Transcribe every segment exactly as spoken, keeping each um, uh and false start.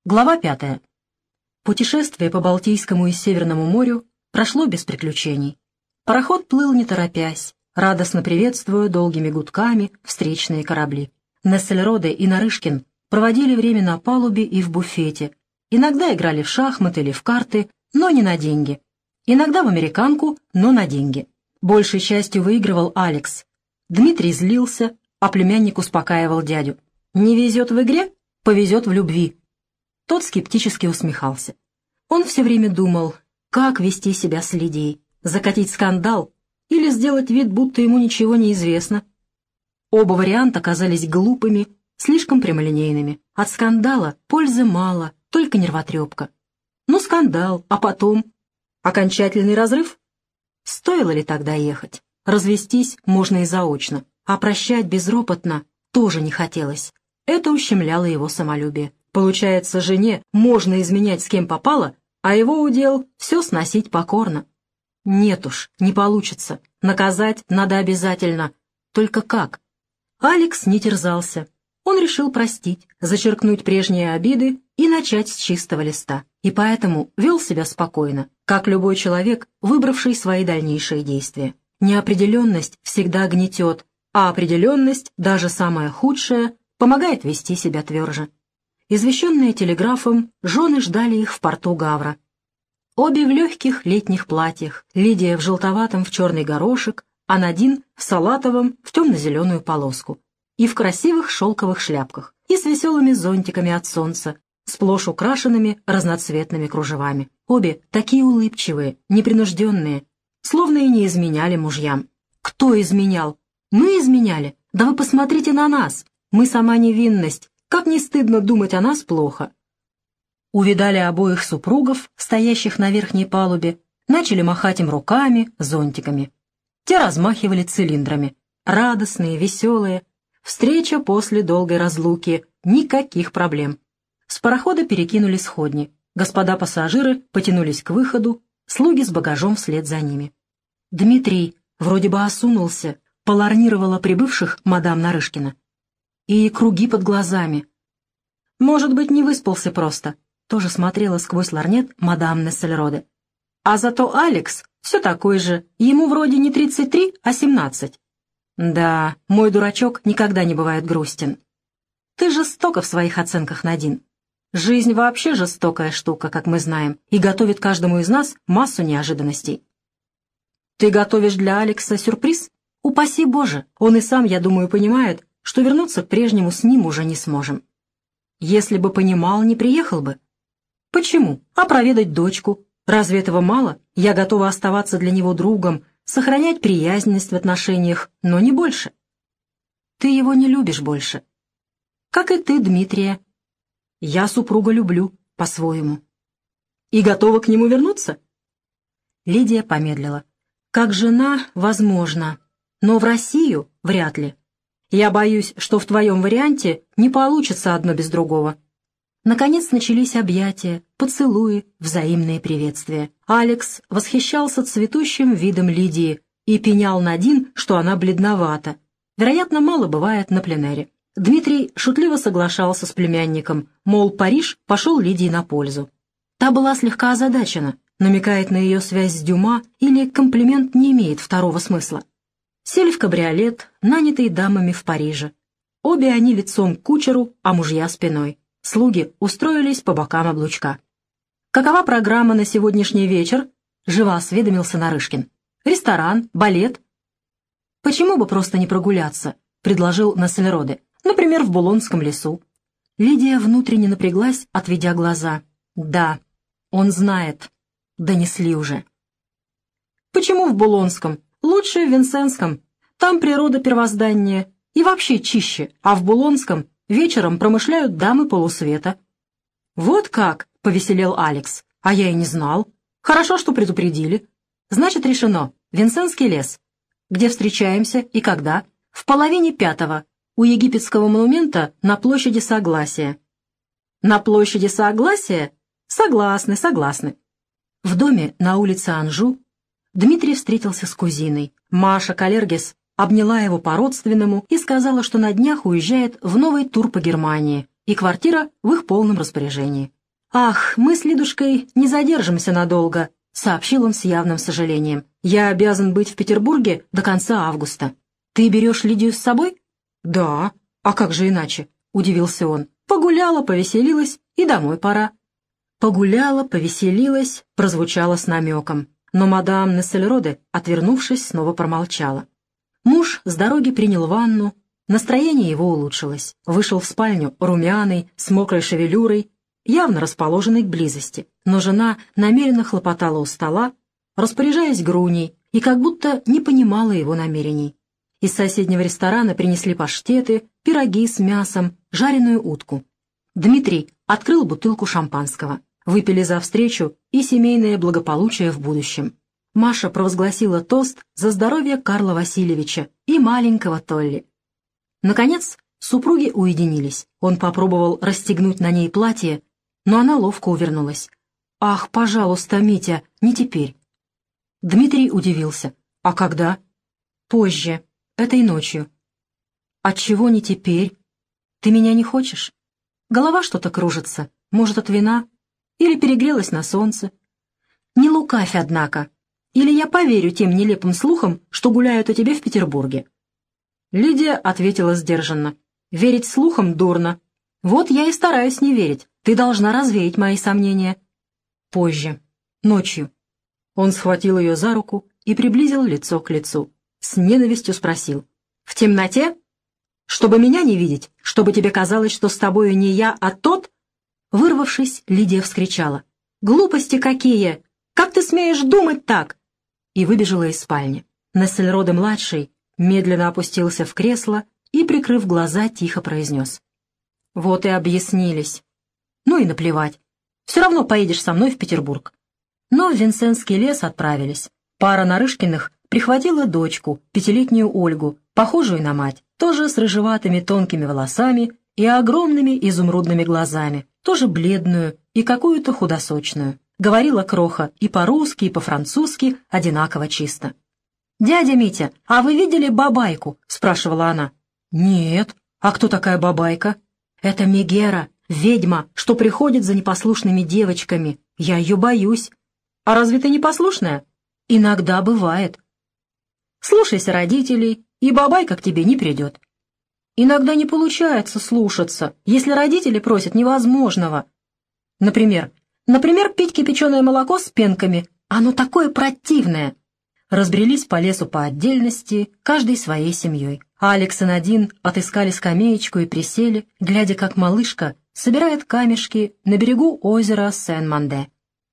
Глава пятая. Путешествие по Балтийскому и Северному морю прошло без приключений. Пароход плыл не торопясь, радостно приветствуя долгими гудками встречные корабли. Нессельроде и Нарышкин проводили время на палубе и в буфете, иногда играли в шахматы или в карты, но не на деньги. Иногда в американку, но на деньги. Большей частью выигрывал Алекс. Дмитрий злился, а племянник успокаивал дядю. «Не везет в игре? Повезет в любви». Тот скептически усмехался. Он все время думал, как вести себя с Лидией, закатить скандал или сделать вид, будто ему ничего не известно. Оба варианта казались глупыми, слишком прямолинейными. От скандала пользы мало, только нервотрепка. Ну, скандал, а потом? Окончательный разрыв? Стоило ли тогда ехать? Развестись можно и заочно, а прощать безропотно тоже не хотелось. Это ущемляло его самолюбие. Получается, жене можно изменять с кем попало, а его удел все сносить покорно. Нет уж, не получится. Наказать надо обязательно. Только как? Алекс не терзался. Он решил простить, зачеркнуть прежние обиды и начать с чистого листа. И поэтому вел себя спокойно, как любой человек, выбравший свои дальнейшие действия. Неопределенность всегда гнетет, а определенность, даже самая худшая, помогает вести себя тверже. Извещенные телеграфом, жены ждали их в порту Гавра. Обе в легких летних платьях, Лидия в желтоватом в черный горошек, а Надин в салатовом в темно-зеленую полоску, и в красивых шелковых шляпках, и с веселыми зонтиками от солнца, сплошь украшенными разноцветными кружевами. Обе такие улыбчивые, непринужденные, словно и не изменяли мужьям. Кто изменял? Мы изменяли? Да вы посмотрите на нас! Мы сама невинность. Как не стыдно думать о нас плохо. Увидали обоих супругов, стоящих на верхней палубе, начали махать им руками, зонтиками. Те размахивали цилиндрами. Радостные, веселые. Встреча после долгой разлуки. Никаких проблем. С парохода перекинули сходни. Господа пассажиры потянулись к выходу, слуги с багажом вслед за ними. Дмитрий вроде бы осунулся, поларнировала прибывших мадам Нарышкина. И круги под глазами. Может быть, не выспался просто. Тоже смотрела сквозь лорнет мадам Нессельроде. А зато Алекс все такой же. Ему вроде не тридцать три, а семнадцать. Да, мой дурачок никогда не бывает грустен. Ты жестока в своих оценках, Надин. Жизнь вообще жестокая штука, как мы знаем, и готовит каждому из нас массу неожиданностей. Ты готовишь для Алекса сюрприз? Упаси Боже, он и сам, я думаю, понимает, что вернуться к прежнему с ним уже не сможем. Если бы понимал, не приехал бы. Почему? А проведать дочку? Разве этого мало? Я готова оставаться для него другом, сохранять приязненность в отношениях, но не больше. Ты его не любишь больше. Как и ты, Дмитрия. Я супруга люблю, по-своему. И готова к нему вернуться? Лидия помедлила. Как жена, возможно, но в Россию вряд ли. Я боюсь, что в твоем варианте не получится одно без другого. Наконец начались объятия, поцелуи, взаимные приветствия. Алекс восхищался цветущим видом Лидии и пенял Надин, что она бледновата. Вероятно, мало бывает на пленэре. Дмитрий шутливо соглашался с племянником, мол, Париж пошел Лидии на пользу. Та была слегка озадачена, намекает на ее связь с Дюма или комплимент не имеет второго смысла. Сели в кабриолет, нанятый дамами в Париже. Обе они лицом к кучеру, а мужья спиной. Слуги устроились по бокам облучка. «Какова программа на сегодняшний вечер?» — живо осведомился Нарышкин. «Ресторан? Балет?» «Почему бы просто не прогуляться?» — предложил Нессельроде. «Например, в Булонском лесу». Лидия внутренне напряглась, отведя глаза. «Да, он знает. Донесли уже». «Почему в Булонском? Лучше в Винсенском. Там природа первоздания и вообще чище, а в Булонском вечером промышляют дамы полусвета». «Вот как!» — повеселел Алекс. «А я и не знал. Хорошо, что предупредили. Значит, решено. Винсенский лес. Где встречаемся и когда?» «В половине пятого. У египетского монумента на площади Согласия». «На площади Согласия? Согласны, согласны». В доме на улице Анжу Дмитрий встретился с кузиной. Маша Калергес обняла его по-родственному и сказала, что на днях уезжает в новый тур по Германии, и квартира в их полном распоряжении. «Ах, мы с Лидушкой не задержимся надолго», — сообщил он с явным сожалением. «Я обязан быть в Петербурге до конца августа. Ты берешь Лидию с собой?» «Да. А как же иначе?» — удивился он. «Погуляла, повеселилась, и домой пора». «Погуляла, повеселилась» прозвучало с намеком, но мадам Нессельроде, отвернувшись, снова промолчала. Муж с дороги принял ванну, настроение его улучшилось. Вышел в спальню румяный, с мокрой шевелюрой, явно расположенный к близости, но жена намеренно хлопотала у стола, распоряжаясь груней, и как будто не понимала его намерений. Из соседнего ресторана принесли паштеты, пироги с мясом, жареную утку. Дмитрий открыл бутылку шампанского. Выпили за встречу и семейное благополучие в будущем. Маша провозгласила тост за здоровье Карла Васильевича и маленького Толли. Наконец, супруги уединились. Он попробовал расстегнуть на ней платье, но она ловко увернулась. «Ах, пожалуйста, Митя, не теперь». Дмитрий удивился. «А когда?» «Позже, этой ночью». «Отчего не теперь? Ты меня не хочешь? Голова что-то кружится, может, от вина? Или перегрелась на солнце? Не лукавь, однако. Или я поверю тем нелепым слухам, что гуляют о тебе в Петербурге». Лидия ответила сдержанно. «Верить слухам дурно. Вот я и стараюсь не верить. Ты должна развеять мои сомнения». «Позже. Ночью». Он схватил ее за руку и приблизил лицо к лицу. С ненавистью спросил. «В темноте? Чтобы меня не видеть? Чтобы тебе казалось, что с тобою не я, а тот?» Вырвавшись, Лидия вскричала. «Глупости какие! Как ты смеешь думать так?» И выбежала из спальни. Нессельроде-младший медленно опустился в кресло и, прикрыв глаза, тихо произнес. «Вот и объяснились. Ну и наплевать. Все равно поедешь со мной в Петербург». Но в Винсентский лес отправились. Пара Нарышкиных прихватила дочку, пятилетнюю Ольгу, похожую на мать, тоже с рыжеватыми тонкими волосами и огромными изумрудными глазами, тоже бледную и какую-то худосочную. Говорила кроха и по-русски, и по-французски одинаково чисто. «Дядя Митя, а вы видели бабайку?» — спрашивала она. «Нет. А кто такая бабайка?» «Это Мегера, ведьма, что приходит за непослушными девочками. Я ее боюсь». «А разве ты непослушная?» «Иногда бывает». «Слушайся родителей, и бабайка к тебе не придет». «Иногда не получается слушаться, если родители просят невозможного. Например, например, пить кипяченое молоко с пенками. Оно такое противное». Разбрелись по лесу по отдельности, каждый своей семьей. Алекс и Надин отыскали скамеечку и присели, глядя, как малышка собирает камешки на берегу озера Сен-Манде.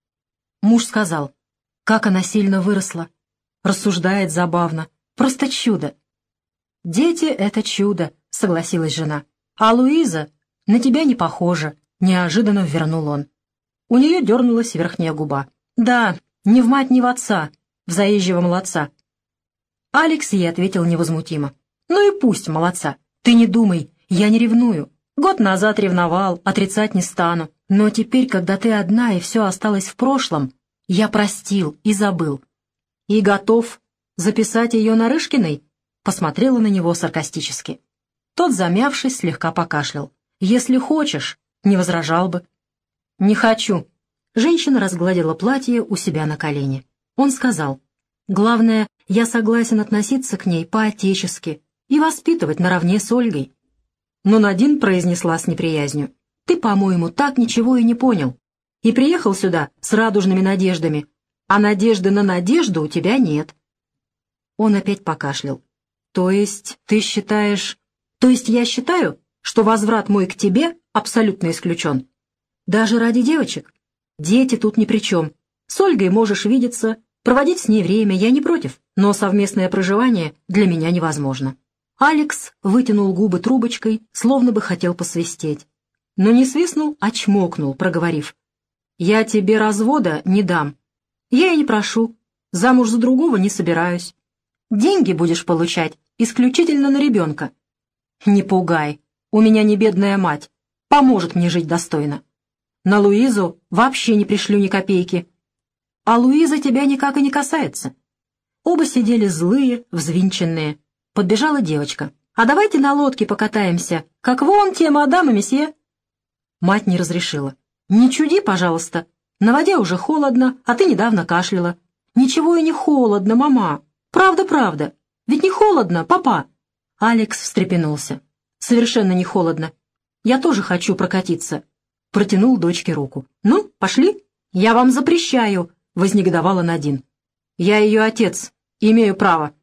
Муж сказал, как она сильно выросла. Рассуждает забавно. Просто чудо. «Дети — это чудо», — согласилась жена. «А Луиза на тебя не похожа», — неожиданно вернул он. У нее дернулась верхняя губа. «Да, ни в мать, ни в отца, в заезжего молодца». Алекс ей ответил невозмутимо. «Ну и пусть молодца. Ты не думай, я не ревную. Год назад ревновал, отрицать не стану. Но теперь, когда ты одна и все осталось в прошлом, я простил и забыл. И готов записать ее Нарышкиной?» Посмотрела на него саркастически. Тот, замявшись, слегка покашлял. «Если хочешь, не возражал бы». «Не хочу». Женщина разгладила платье у себя на колене. Он сказал, «Главное, я согласен относиться к ней по-отечески и воспитывать наравне с Ольгой». Но Надин произнесла с неприязнью, «Ты, по-моему, так ничего и не понял. И приехал сюда с радужными надеждами, а надежды на надежду у тебя нет». Он опять покашлял. «То есть ты считаешь...» «То есть я считаю, что возврат мой к тебе абсолютно исключен. Даже ради девочек. Дети тут ни при чем. С Ольгой можешь видеться, проводить с ней время, я не против, но совместное проживание для меня невозможно». Алекс вытянул губы трубочкой, словно бы хотел посвистеть. Но не свистнул, а чмокнул, проговорив. «Я тебе развода не дам. Я и не прошу. Замуж за другого не собираюсь. Деньги будешь получать исключительно на ребенка». «Не пугай. У меня не бедная мать. Поможет мне жить достойно. На Луизу вообще не пришлю ни копейки. А Луиза тебя никак и не касается». Оба сидели злые, взвинченные. Подбежала девочка. «А давайте на лодке покатаемся, как вон те мадам и месье». Мать не разрешила. «Не чуди, пожалуйста. На воде уже холодно, а ты недавно кашляла». «Ничего и не холодно, мама. Правда, правда. Ведь не холодно, папа». Алекс встрепенулся. «Совершенно не холодно. Я тоже хочу прокатиться». Протянул дочке руку. «Ну, пошли?» «Я вам запрещаю», — вознегодовала Надин. «Я ее отец. Имею право».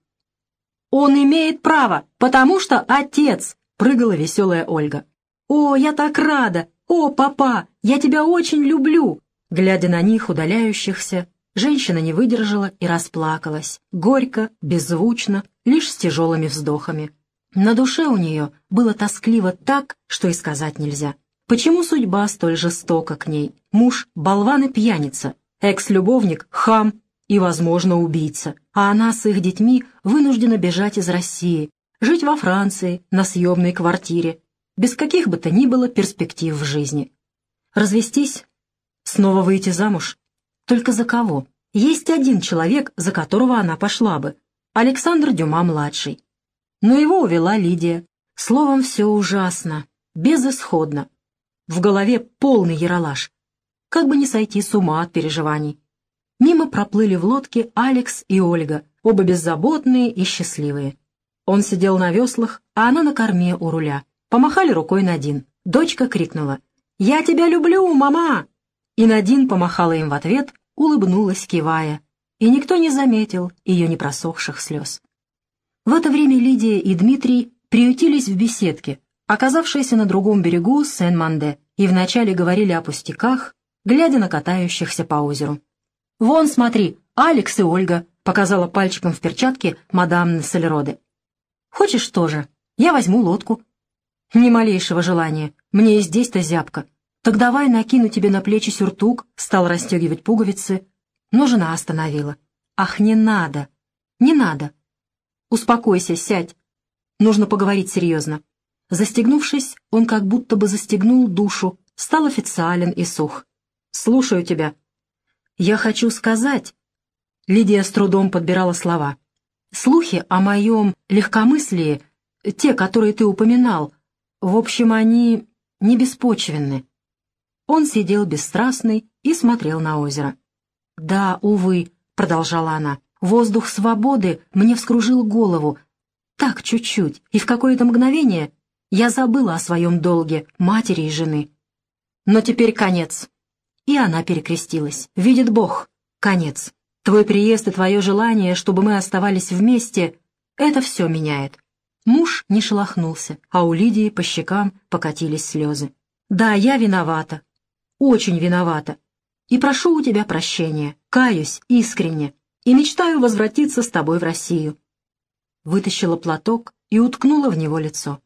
«Он имеет право, потому что отец», — прыгала веселая Ольга. «О, я так рада! О, папа, я тебя очень люблю!» Глядя на них, удаляющихся, женщина не выдержала и расплакалась, горько, беззвучно, лишь с тяжелыми вздохами. На душе у нее было тоскливо так, что и сказать нельзя. Почему судьба столь жестока к ней? Муж — болван и пьяница, экс-любовник — хам и, возможно, убийца, а она с их детьми вынуждена бежать из России, жить во Франции на съемной квартире, без каких бы то ни было перспектив в жизни. Развестись? Снова выйти замуж? Только за кого? Есть один человек, за которого она пошла бы — Александр Дюма-младший. Но его увела Лидия. Словом, все ужасно, безысходно. В голове полный яролаж. Как бы не сойти с ума от переживаний. Мимо проплыли в лодке Алекс и Ольга, оба беззаботные и счастливые. Он сидел на веслах, а она на корме у руля. Помахали рукой Надин. Дочка крикнула: «Я тебя люблю, мама!» И Надин помахала им в ответ, улыбнулась, кивая. И никто не заметил ее непросохших слез. В это время Лидия и Дмитрий приютились в беседке, оказавшейся на другом берегу Сен-Манде, и вначале говорили о пустяках, глядя на катающихся по озеру. «Вон, смотри, Алекс и Ольга», — показала пальчиком в перчатке мадам Нессельроде. «Хочешь тоже? Я возьму лодку». «Ни малейшего желания. Мне и здесь-то зябко. Так давай накину тебе на плечи сюртук», — стал расстегивать пуговицы. Но жена остановила. «Ах, не надо, не надо. Успокойся, сядь. Нужно поговорить серьезно». Застегнувшись, он как будто бы застегнул душу, стал официален и сух. «Слушаю тебя». «Я хочу сказать...» Лидия с трудом подбирала слова. «Слухи о моем легкомыслии, те, которые ты упоминал, в общем, они не беспочвенны». Он сидел бесстрастный и смотрел на озеро. «Да, увы», — продолжала она, — «воздух свободы мне вскружил голову. Так чуть-чуть, и в какое-то мгновение я забыла о своем долге матери и жены. Но теперь конец». И она перекрестилась. «Видит Бог, конец. Твой приезд и твое желание, чтобы мы оставались вместе, это все меняет». Муж не шелохнулся, а у Лидии по щекам покатились слезы. «Да, я виновата, очень виновата, и прошу у тебя прощения, каюсь искренне, и мечтаю возвратиться с тобой в Россию». Вытащила платок и уткнула в него лицо.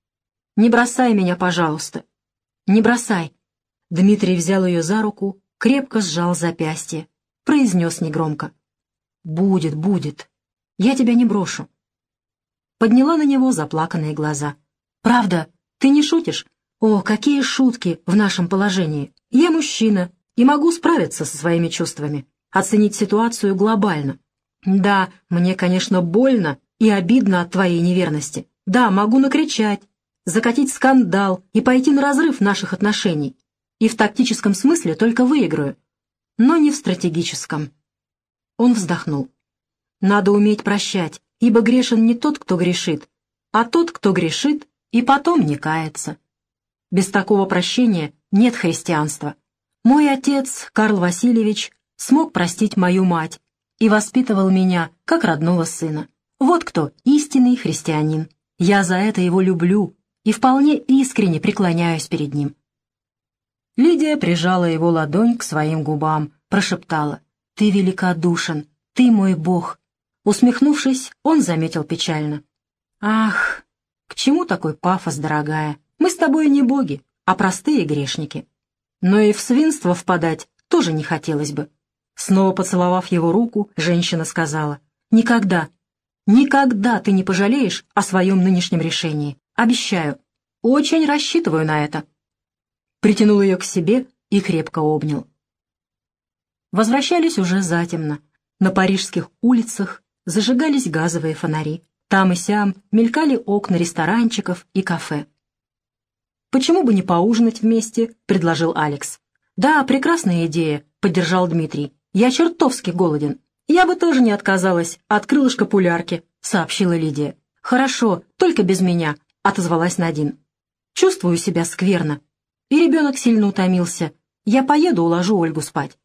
«Не бросай меня, пожалуйста, не бросай». Дмитрий взял ее за руку, крепко сжал запястье, произнес негромко: «Будет, будет, я тебя не брошу». Подняла на него заплаканные глаза. «Правда? Ты не шутишь? О, какие шутки в нашем положении! Я мужчина и могу справиться со своими чувствами, оценить ситуацию глобально. Да, мне, конечно, больно и обидно от твоей неверности. Да, могу накричать, закатить скандал и пойти на разрыв наших отношений. И в тактическом смысле только выиграю, но не в стратегическом». Он вздохнул. «Надо уметь прощать, ибо грешен не тот, кто грешит, а тот, кто грешит и потом не кается. Без такого прощения нет христианства. Мой отец, Карл Васильевич, смог простить мою мать и воспитывал меня как родного сына. Вот кто истинный христианин. Я за это его люблю и вполне искренне преклоняюсь перед ним». Лидия прижала его ладонь к своим губам, прошептала: «Ты великодушен, ты мой Бог». Усмехнувшись, он заметил печально: «Ах, к чему такой пафос, дорогая? Мы с тобой не боги, а простые грешники. Но и в свинство впадать тоже не хотелось бы». Снова поцеловав его руку, женщина сказала: «Никогда, никогда ты не пожалеешь о своем нынешнем решении. Обещаю. Очень рассчитываю на это». Притянул ее к себе и крепко обнял. Возвращались уже затемно. На парижских улицах зажигались газовые фонари. Там и сям мелькали окна ресторанчиков и кафе. «Почему бы не поужинать вместе?» — предложил Алекс. «Да, прекрасная идея», — поддержал Дмитрий. «Я чертовски голоден». «Я бы тоже не отказалась от крылышка пулярки», — сообщила Лидия. «Хорошо, только без меня», — отозвалась Надин. «Чувствую себя скверно». И ребенок сильно утомился. «Я поеду, уложу Ольгу спать».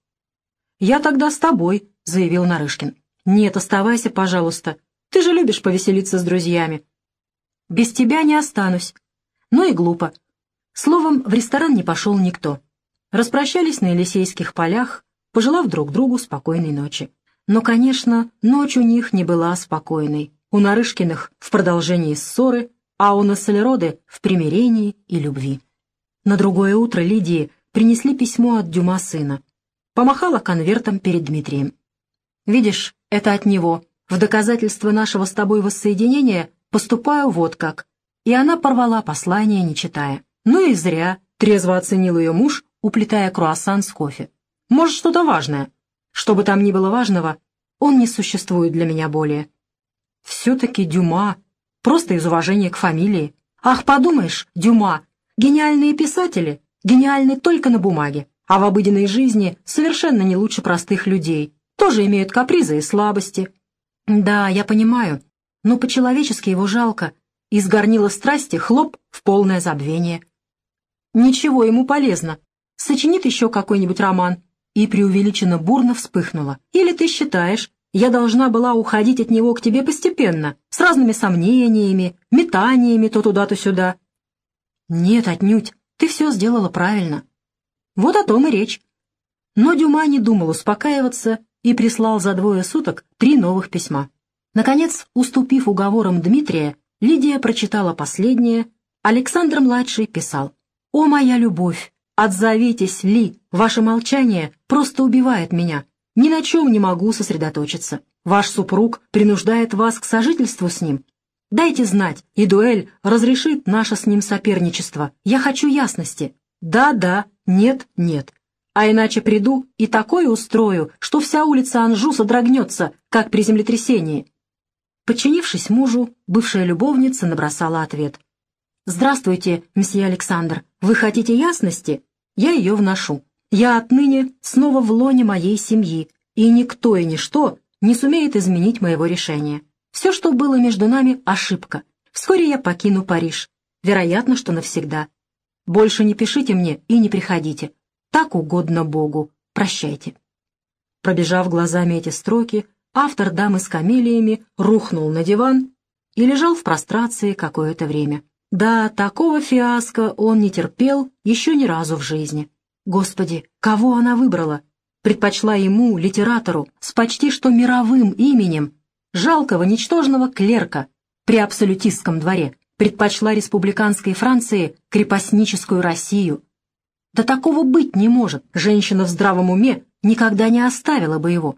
«Я тогда с тобой», — заявил Нарышкин. «Нет, оставайся, пожалуйста. Ты же любишь повеселиться с друзьями». «Без тебя не останусь». Ну и глупо. Словом, в ресторан не пошел никто. Распрощались на Елисейских полях, пожелав друг другу спокойной ночи. Но, конечно, ночь у них не была спокойной. У Нарышкиных в продолжении ссоры, а у Нассалероды в примирении и любви. На другое утро Лидии принесли письмо от Дюма сына. Помахала конвертом перед Дмитрием. «Видишь, это от него. В доказательство нашего с тобой воссоединения поступаю вот как». И она порвала послание, не читая. Ну и зря, трезво оценил ее муж, уплетая круассан с кофе. «Может, что-то важное?» «Что бы там ни было важного, он не существует для меня более». «Все-таки Дюма. Просто из уважения к фамилии. Ах, подумаешь, Дюма. Гениальные писатели. Гениальны только на бумаге. А в обыденной жизни совершенно не лучше простых людей. Тоже имеют капризы и слабости». «Да, я понимаю. Но по-человечески его жалко. Из горнила страсти хлоп в полное забвение». «Ничего, ему полезно. Сочинит еще какой-нибудь роман». И преувеличенно бурно вспыхнула. «Или ты считаешь, я должна была уходить от него к тебе постепенно, с разными сомнениями, метаниями то туда, то сюда?» «Нет, отнюдь. Ты все сделала правильно». Вот о том и речь. Но Дюма не думал успокаиваться и прислал за двое суток три новых письма. Наконец, уступив уговорам Дмитрия, Лидия прочитала последнее. Александр-младший писал: «О, моя любовь! Отзовитесь, Ли! Ваше молчание просто убивает меня. Ни на чем не могу сосредоточиться. Ваш супруг принуждает вас к сожительству с ним. Дайте знать, и дуэль разрешит наше с ним соперничество. Я хочу ясности. Да-да, нет-нет. А иначе приду и такое устрою, что вся улица Анжу содрогнется, как при землетрясении». Подчинившись мужу, бывшая любовница набросала ответ. «Здравствуйте, месье Александр. Вы хотите ясности? Я ее вношу. Я отныне снова в лоне моей семьи, и никто и ничто не сумеет изменить моего решения. Все, что было между нами, — ошибка. Вскоре я покину Париж. Вероятно, что навсегда. Больше не пишите мне и не приходите. Так угодно Богу. Прощайте». Пробежав глазами эти строки, автор «Дамы с камелиями» рухнул на диван и лежал в прострации какое-то время. Да, такого фиаско он не терпел еще ни разу в жизни. Господи, кого она выбрала? Предпочла ему, литератору, с почти что мировым именем, жалкого ничтожного клерка при абсолютистском дворе, предпочла республиканской Франции крепостническую Россию. Да такого быть не может, женщина в здравом уме никогда не оставила бы его.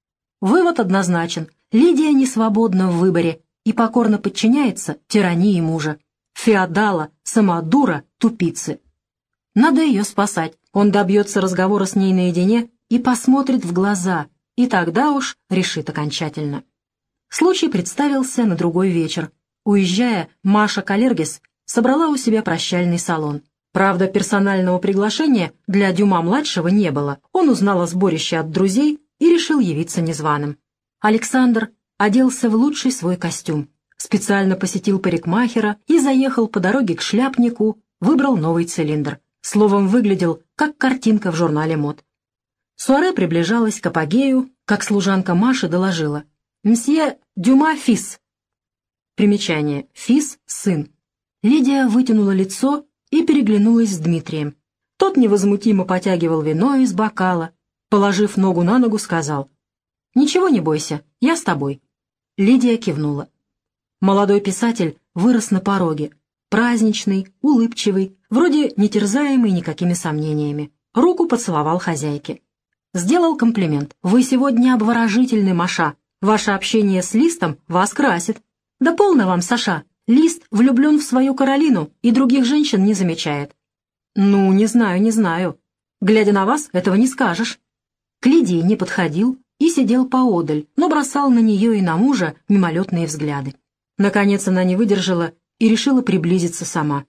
Вывод однозначен: Лидия не свободна в выборе и покорно подчиняется тирании мужа. Феодала, самодура, тупицы. Надо ее спасать. Он добьется разговора с ней наедине и посмотрит в глаза, и тогда уж решит окончательно. Случай представился на другой вечер. Уезжая, Маша Калергис собрала у себя прощальный салон. Правда, персонального приглашения для Дюма-младшего не было. Он узнал о сборище от друзей и решил явиться незваным. Александр оделся в лучший свой костюм, специально посетил парикмахера и заехал по дороге к шляпнику, выбрал новый цилиндр. Словом, выглядел как картинка в журнале мод. Суаре приближалась к апогею, как служанка Маши доложила: «Мсье Дюма фис». Примечание: фис — сын. Лидия вытянула лицо и переглянулась с Дмитрием. Тот невозмутимо потягивал вино из бокала, положив ногу на ногу, сказал: «Ничего не бойся, я с тобой». Лидия кивнула. Молодой писатель вырос на пороге, праздничный, улыбчивый, вроде не терзаемый никакими сомнениями. Руку поцеловал хозяйке. Сделал комплимент: «Вы сегодня обворожительны, Маша. Ваше общение с Листом вас красит». «Да полно вам, Саша. Лист влюблен в свою Каролину и других женщин не замечает». «Ну, не знаю, не знаю. Глядя на вас, этого не скажешь». К Лидии не подходил и сидел поодаль, но бросал на нее и на мужа мимолетные взгляды. Наконец она не выдержала и решила приблизиться сама.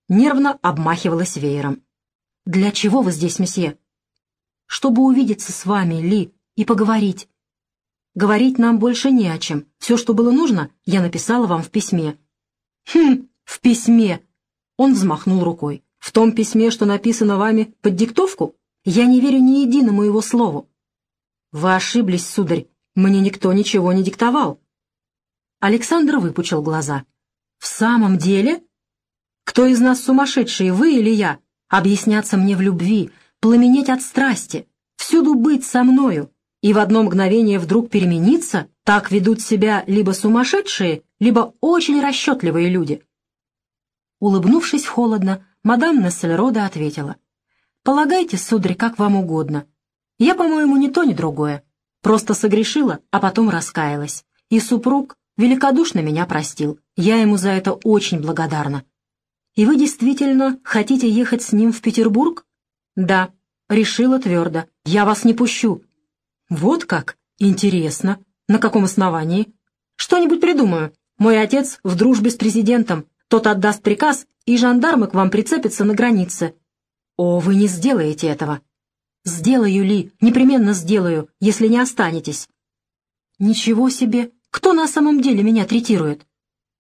нервно обмахивалась веером. «Для чего вы здесь, месье?» «Чтобы увидеться с вами, Ли, и поговорить. Говорить нам больше не о чем. Все, что было нужно, я написала вам в письме». «Хм, в письме!» Он взмахнул рукой. «В том письме, что написано вами под диктовку? Я не верю ни единому его слову». «Вы ошиблись, сударь. Мне никто ничего не диктовал». Александр выпучил глаза. «В самом деле? Кто из нас сумасшедший, вы или я? Объясняться мне в любви, пламенеть от страсти, всюду быть со мною, и в одно мгновение вдруг перемениться? Так ведут себя либо сумасшедшие, либо очень расчетливые люди». Улыбнувшись холодно, мадам Нессельроде ответила: «Полагайте, сударь, как вам угодно. Я, по-моему, ни то, ни другое. Просто согрешила, а потом раскаялась. И супруг великодушно меня простил. Я ему за это очень благодарна». «И вы действительно хотите ехать с ним в Петербург?» «Да, решила твердо. Я вас не пущу». «Вот как? Интересно. На каком основании?» «Что-нибудь придумаю. Мой отец в дружбе с президентом. Тот отдаст приказ, и жандармы к вам прицепятся на границе». «О, вы не сделаете этого». «Сделаю, Ли, непременно сделаю, если не останетесь». «Ничего себе! Кто на самом деле меня третирует?»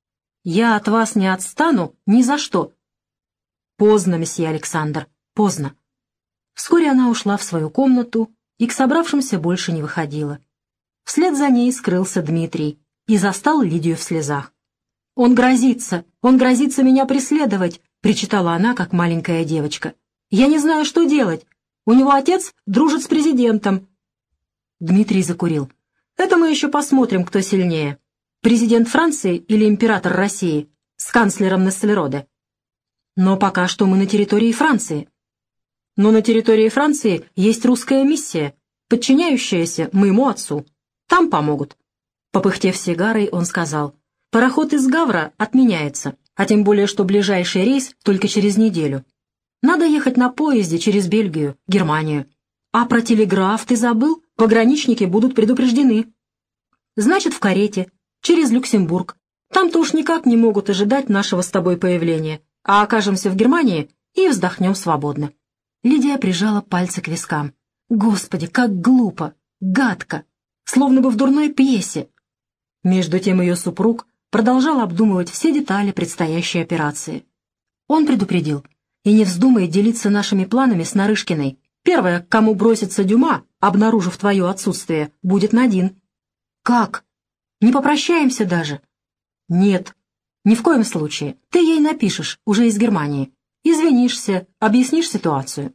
«Я от вас не отстану ни за что». «Поздно, месье Александр, поздно». Вскоре она ушла в свою комнату и к собравшимся больше не выходила. Вслед за ней скрылся Дмитрий и застал Лидию в слезах. «Он грозится, он грозится меня преследовать», — причитала она, как маленькая девочка. «Я не знаю, что делать. У него отец дружит с президентом». Дмитрий закурил. «Это мы еще посмотрим, кто сильнее. Президент Франции или император России с канцлером Нессельроде. Но пока что мы на территории Франции. Но на территории Франции есть русская миссия, подчиняющаяся моему отцу. Там помогут». Попыхтев сигарой, он сказал: «Пароход из Гавра отменяется, а тем более, что ближайший рейс только через неделю. Надо ехать на поезде через Бельгию, Германию. А про телеграф ты забыл? Пограничники будут предупреждены. Значит, в карете, через Люксембург. Там-то уж никак не могут ожидать нашего с тобой появления, а окажемся в Германии и вздохнем свободно». Лидия прижала пальцы к вискам. «Господи, как глупо, гадко, словно бы в дурной пьесе». Между тем ее супруг продолжал обдумывать все детали предстоящей операции. Он предупредил: «И не вздумай делиться нашими планами с Нарышкиной. Первая, к кому бросится Дюма, обнаружив твое отсутствие, будет Надин». «Как? Не попрощаемся даже?» «Нет, ни в коем случае. Ты ей напишешь, уже из Германии. Извинишься, объяснишь ситуацию».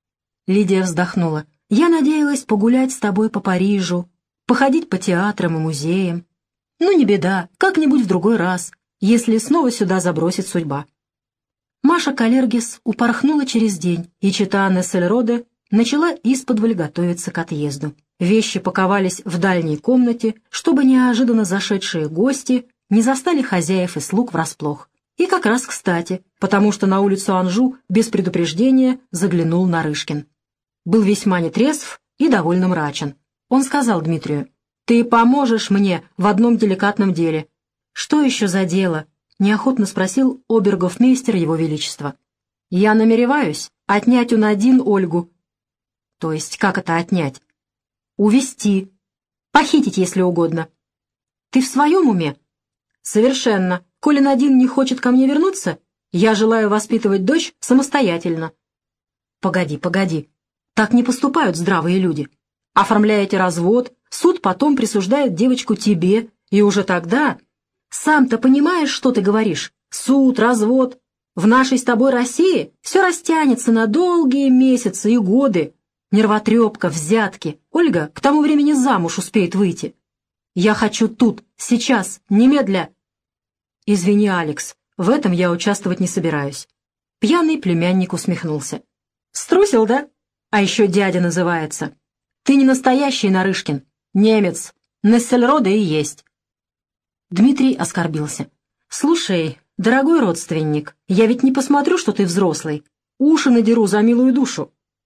Лидия вздохнула. «Я надеялась погулять с тобой по Парижу, походить по театрам и музеям. Ну, не беда, как-нибудь в другой раз, если снова сюда забросит судьба». Маша Калергис упорхнула через день, и чета Нессельроде начала исподволь готовиться к отъезду. Вещи паковались в дальней комнате, чтобы неожиданно зашедшие гости не застали хозяев и слуг врасплох. И как раз кстати, потому что на улицу Анжу без предупреждения заглянул Нарышкин. Был весьма нетрезв и довольно мрачен. Он сказал Дмитрию: «Ты поможешь мне в одном деликатном деле». «Что еще за дело?» — неохотно спросил обергофмейстер его величества. «Я намереваюсь отнять у Надин Ольгу». «То есть как это отнять?» «Увести. Похитить, если угодно». «Ты в своем уме?» «Совершенно. Коли Надин не хочет ко мне вернуться, я желаю воспитывать дочь самостоятельно». «Погоди, погоди. Так не поступают здравые люди. Оформляете развод, суд потом присуждает девочку тебе, и уже тогда... Сам-то понимаешь, что ты говоришь? Суд, развод. В нашей с тобой России все растянется на долгие месяцы и годы. Нервотрепка, взятки. Ольга к тому времени замуж успеет выйти. Я хочу тут, сейчас, немедля». «Извини, Алекс, в этом я участвовать не собираюсь». Пьяный племянник усмехнулся. «Струсил, да? А еще дядя называется. Ты не настоящий Нарышкин, немец. Нессельроде и есть». Дмитрий оскорбился. «Слушай, дорогой родственник, я ведь не посмотрю, что ты взрослый. Уши надеру за милую душу».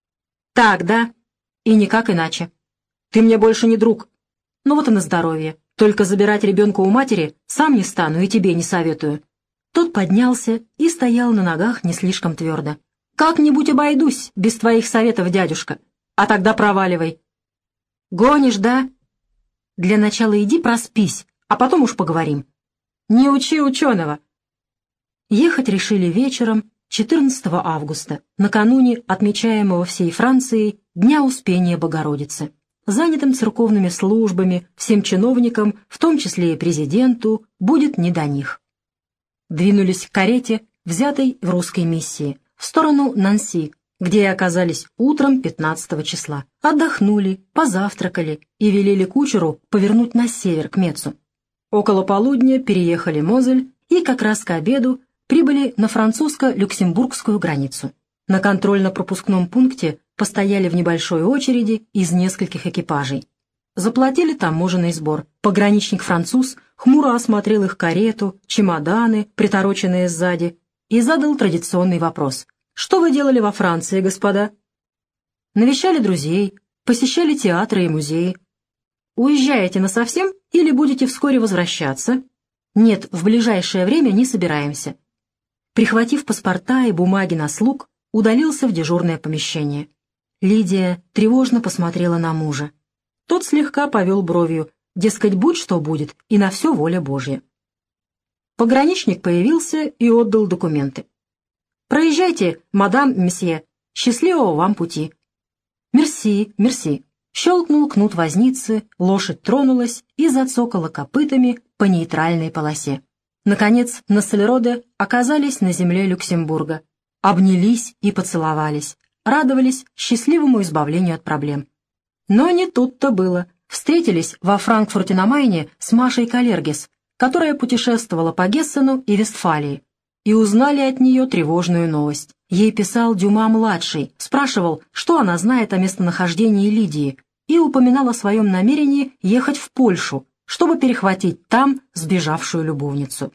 «Так, да? И никак иначе. Ты мне больше не друг. Ну вот и на здоровье. Только забирать ребенка у матери сам не стану и тебе не советую. Тот поднялся и стоял на ногах не слишком твердо. «Как-нибудь обойдусь без твоих советов, дядюшка. А тогда проваливай». «Гонишь, да? Для начала иди проспись, а потом уж поговорим. Не учи ученого». Ехать решили вечером четырнадцатого августа, накануне отмечаемого всей Францией Дня Успения Богородицы. Занятым церковными службами, всем чиновникам, в том числе и президенту, будет не до них. Двинулись к карете, взятой в русской миссии, в сторону Нанси, где и оказались утром пятнадцатого числа. Отдохнули, позавтракали и велели кучеру повернуть на север, к Мецу. Около полудня переехали Мозель и как раз к обеду прибыли на французско-люксембургскую границу. На контрольно-пропускном пункте постояли в небольшой очереди из нескольких экипажей. Заплатили таможенный сбор. Пограничник-француз хмуро осмотрел их карету, чемоданы, притороченные сзади, и задал традиционный вопрос. «Что вы делали во Франции, господа?» «Навещали друзей, посещали театры и музеи». «Уезжаете насовсем или будете вскоре возвращаться?» «Нет, в ближайшее время не собираемся». Прихватив паспорта и бумаги на слуг, удалился в дежурное помещение. Лидия тревожно посмотрела на мужа. Тот слегка повел бровью, дескать, будь что будет, и на все воля Божья. Пограничник появился и отдал документы. «Проезжайте, мадам, месье, счастливого вам пути». «Мерси, мерси». Щелкнул кнут возницы, лошадь тронулась и зацокала копытами по нейтральной полосе. Наконец, на Солероде оказались на земле Люксембурга. Обнялись и поцеловались, радовались счастливому избавлению от проблем. Но не тут-то было. Встретились во Франкфурте на Майне с Машей Каллергес, которая путешествовала по Гессену и Вестфалии, и узнали от нее тревожную новость. Ей писал Дюма-младший, спрашивал, что она знает о местонахождении Лидии, и упоминал о своем намерении ехать в Польшу, чтобы перехватить там сбежавшую любовницу.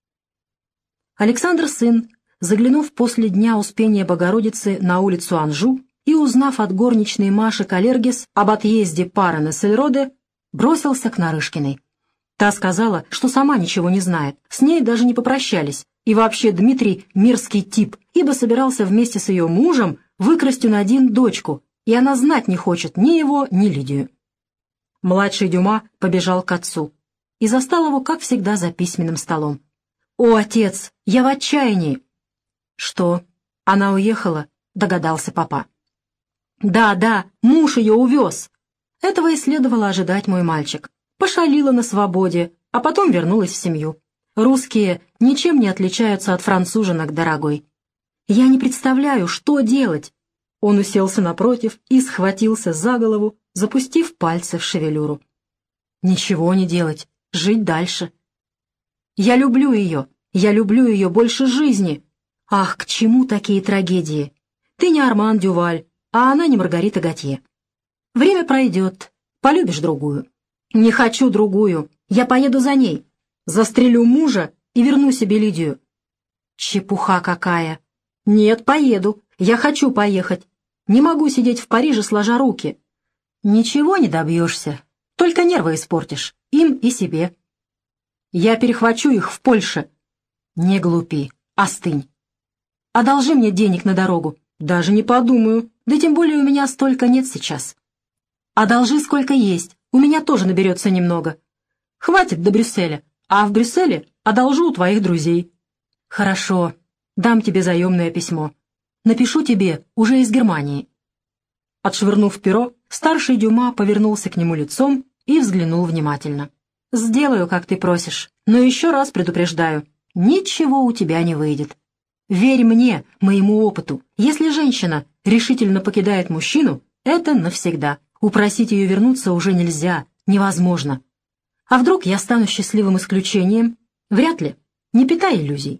Александр сын, заглянув после Дня Успения Богородицы на улицу Анжу и узнав от горничной Маши Каллергес об отъезде пары на Сельроде, бросился к Нарышкиной. Та сказала, что сама ничего не знает, с ней даже не попрощались, и вообще Дмитрий мерзкий тип, ибо собирался вместе с ее мужем выкрасть у Надин дочку, и она знать не хочет ни его, ни Лидию. Младший Дюма побежал к отцу и застал его, как всегда, за письменным столом. «О, отец, я в отчаянии!» «Что, она уехала?» — догадался папа. «Да, да, муж ее увез!» Этого и следовало ожидать, мой мальчик. Пошалила на свободе, а потом вернулась в семью. Русские ничем не отличаются от француженок, дорогой. Я не представляю, что делать. Он уселся напротив и схватился за голову, запустив пальцы в шевелюру. Ничего не делать, жить дальше. Я люблю ее, я люблю ее больше жизни. Ах, к чему такие трагедии? Ты не Арман Дюваль, а она не Маргарита Готье. Время пройдет, полюбишь другую. Не хочу другую, я поеду за ней. Застрелю мужа и верну себе Лидию. Чепуха какая. Нет, поеду, я хочу поехать. Не могу сидеть в Париже сложа руки. Ничего не добьешься, только нервы испортишь, им и себе. Я перехвачу их в Польше. Не глупи, остынь. Одолжи мне денег на дорогу. Даже не подумаю, да тем более у меня столько нет сейчас. Одолжи сколько есть, у меня тоже наберется немного. Хватит до Брюсселя, а в Брюсселе одолжу у твоих друзей. Хорошо, дам тебе заемное письмо. Напишу тебе уже из Германии. Отшвырнув перо, старший Дюма повернулся к нему лицом и взглянул внимательно. «Сделаю, как ты просишь, но еще раз предупреждаю, ничего у тебя не выйдет. Верь мне, моему опыту, если женщина решительно покидает мужчину, это навсегда. Упросить ее вернуться уже нельзя, невозможно. А вдруг я стану счастливым исключением? Вряд ли. Не питай иллюзий».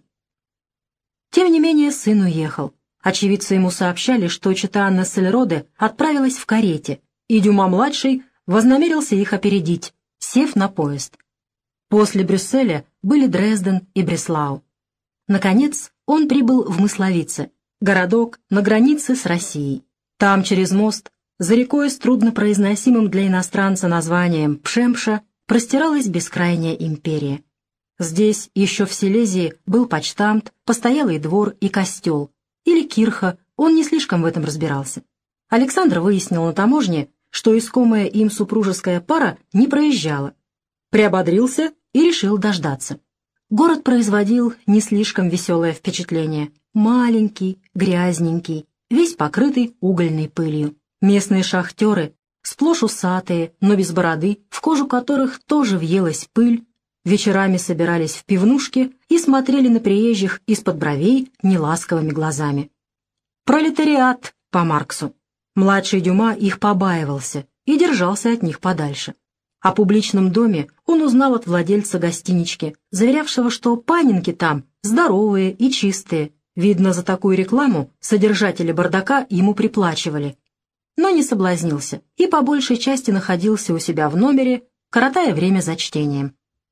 Тем не менее сын уехал. Очевидцы ему сообщали, что чета Анна Сельроде отправилась в карете, и Дюма-младший вознамерился их опередить, сев на поезд. После Брюсселя были Дрезден и Бреслау. Наконец, он прибыл в Мысловице, городок на границе с Россией. Там, через мост, за рекой с труднопроизносимым для иностранца названием Пшемша, простиралась бескрайняя империя. Здесь, еще в Силезии, был почтамт, постоялый двор и костел. Или кирха, он не слишком в этом разбирался. Александр выяснил на таможне, что искомая им супружеская пара не проезжала. Приободрился и решил дождаться. Город производил не слишком веселое впечатление. Маленький, грязненький, весь покрытый угольной пылью. Местные шахтеры, сплошь усатые, но без бороды, в кожу которых тоже въелась пыль, вечерами собирались в пивнушке и смотрели на приезжих из-под бровей неласковыми глазами. Пролетариат по Марксу. Младший Дюма их побаивался и держался от них подальше. О публичном доме он узнал от владельца гостинички, заверявшего, что панинки там здоровые и чистые. Видно, за такую рекламу содержатели бардака ему приплачивали. Но не соблазнился и по большей части находился у себя в номере, коротая время за чтением.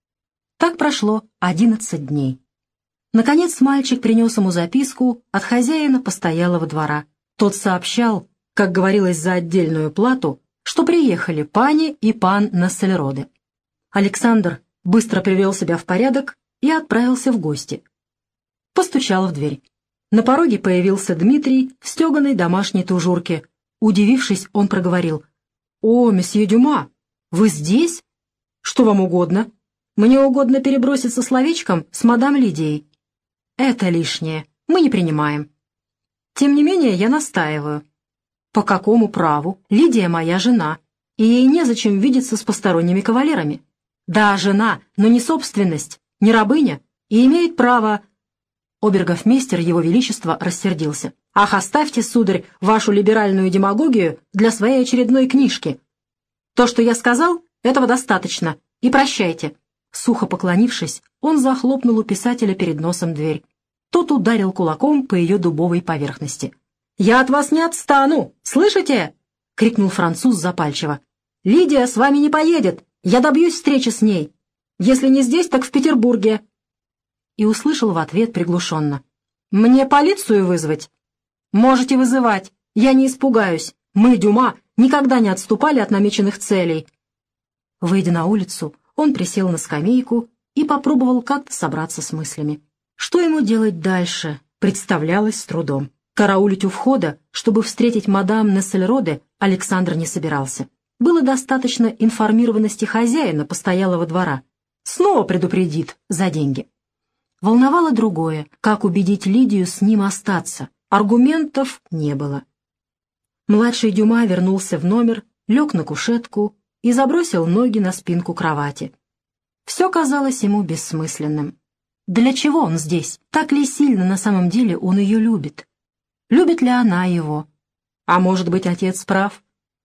Так прошло одиннадцать дней. Наконец мальчик принес ему записку от хозяина постоялого двора. Тот сообщал, как говорилось за отдельную плату, что приехали пани и пан Нессельроде. Александр быстро привел себя в порядок и отправился в гости. Постучал в дверь. На пороге появился Дмитрий в стеганой домашней тужурке. Удивившись, он проговорил: «О, месье Дюма, вы здесь? Что вам угодно? Мне угодно переброситься словечком с мадам Лидией». «Это лишнее, мы не принимаем». «Тем не менее, я настаиваю». «По какому праву? Лидия моя жена, и ей незачем видеться с посторонними кавалерами». «Да, жена, но не собственность, не рабыня, и имеет право...» Обергофмейстер Его Величества рассердился. «Ах, оставьте, сударь, вашу либеральную демагогию для своей очередной книжки. То, что я сказал, этого достаточно, и прощайте». Сухо поклонившись, он захлопнул у писателя перед носом дверь. Тот ударил кулаком по ее дубовой поверхности. «Я от вас не отстану, слышите?» — крикнул француз запальчиво. «Лидия с вами не поедет, я добьюсь встречи с ней. Если не здесь, так в Петербурге». И услышал в ответ приглушенно: «Мне полицию вызвать?» «Можете вызывать, я не испугаюсь. Мы, Дюма, никогда не отступали от намеченных целей». Выйдя на улицу, он присел на скамейку и попробовал как-то собраться с мыслями. Что ему делать дальше, представлялось с трудом. Караулить у входа, чтобы встретить мадам Нессельроде, Александр не собирался. Было достаточно информированности хозяина постоялого двора. Снова предупредит за деньги. Волновало другое, как убедить Лидию с ним остаться. Аргументов не было. Младший Дюма вернулся в номер, лег на кушетку и забросил ноги на спинку кровати. Все казалось ему бессмысленным. Для чего он здесь? Так ли сильно на самом деле он ее любит? Любит ли она его? А может быть, отец прав?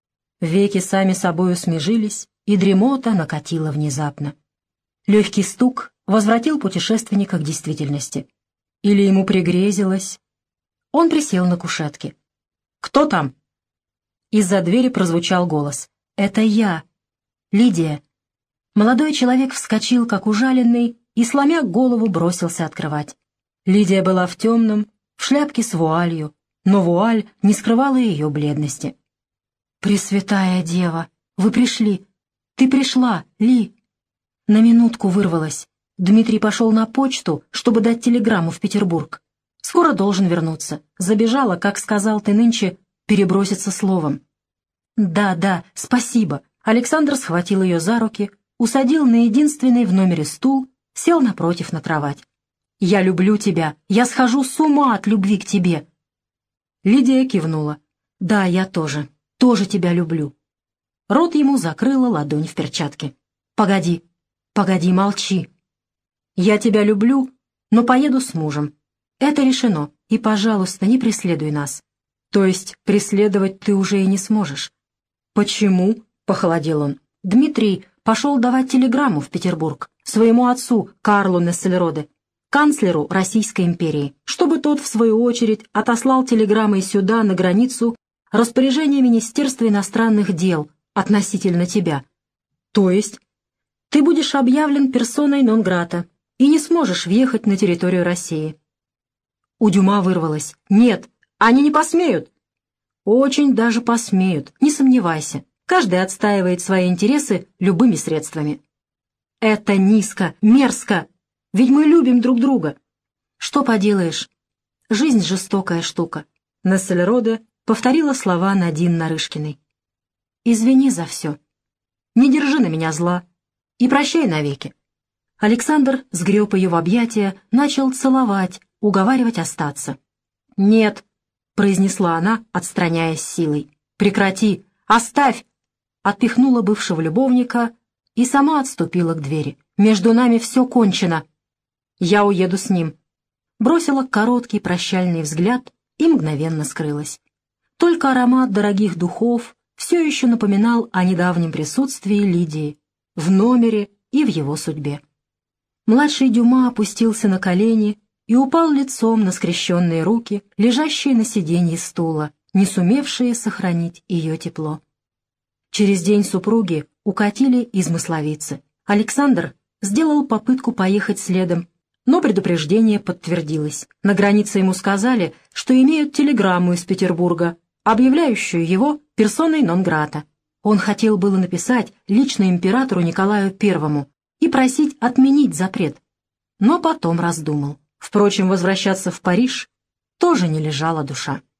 Веки сами собою смежились, и дремота накатила внезапно. Легкий стук возвратил путешественника к действительности. Или ему пригрезилось? Он присел на кушетке. «Кто там?» Из-за двери прозвучал голос. «Это я. Лидия». Молодой человек вскочил, как ужаленный, и, сломя голову, бросился открывать. Лидия была в темном, в шляпке с вуалью, но вуаль не скрывала ее бледности. «Пресвятая Дева, вы пришли! Ты пришла, Ли!» На минутку вырвалась. Дмитрий пошел на почту, чтобы дать телеграмму в Петербург. Скоро должен вернуться. Забежала, как сказал ты нынче, переброситься словом. «Да, да, спасибо». Александр схватил ее за руки, усадил на единственный в номере стул, сел напротив на кровать. «Я люблю тебя. Я схожу с ума от любви к тебе». Лидия кивнула. «Да, я тоже. Тоже тебя люблю». Рот ему закрыла ладонь в перчатке. «Погоди, погоди, молчи. Я тебя люблю, но поеду с мужем. Это решено, и, пожалуйста, не преследуй нас. То есть преследовать ты уже и не сможешь». «Почему?» — похолодел он. Дмитрий пошел давать телеграмму в Петербург своему отцу Карлу Нессельроде, канцлеру Российской империи, чтобы тот, в свою очередь, отослал телеграммой сюда, на границу, распоряжение Министерства иностранных дел относительно тебя. То есть ты будешь объявлен персоной нон-грата и не сможешь въехать на территорию России. У Дюма вырвалось: «Нет, они не посмеют». «Очень даже посмеют, не сомневайся. Каждый отстаивает свои интересы любыми средствами». «Это низко, мерзко. Ведь мы любим друг друга. Что поделаешь? Жизнь жестокая штука. Нессельроде повторила слова Надин Нарышкиной. Извини за все. Не держи на меня зла. И прощай навеки. Александр сгреб ее в объятия, начал целовать, уговаривать остаться. «Нет», — произнесла она, отстраняясь силой. «Прекрати! Оставь!» Отпихнула бывшего любовника и сама отступила к двери. «Между нами все кончено. Я уеду с ним». Бросила короткий прощальный взгляд и мгновенно скрылась. Только аромат дорогих духов все еще напоминал о недавнем присутствии Лидии в номере и в его судьбе. Младший Дюма опустился на колени и упал лицом на скрещенные руки, лежащие на сиденье стула, не сумевшие сохранить ее тепло. Через день супруги укатили из Масловицы. Александр сделал попытку поехать следом, но предупреждение подтвердилось. На границе ему сказали, что имеют телеграмму из Петербурга, объявляющую его персоной нон-грата. Он хотел было написать лично императору Николаю Первому и просить отменить запрет, но потом раздумал. Впрочем, возвращаться в Париж тоже не лежала душа.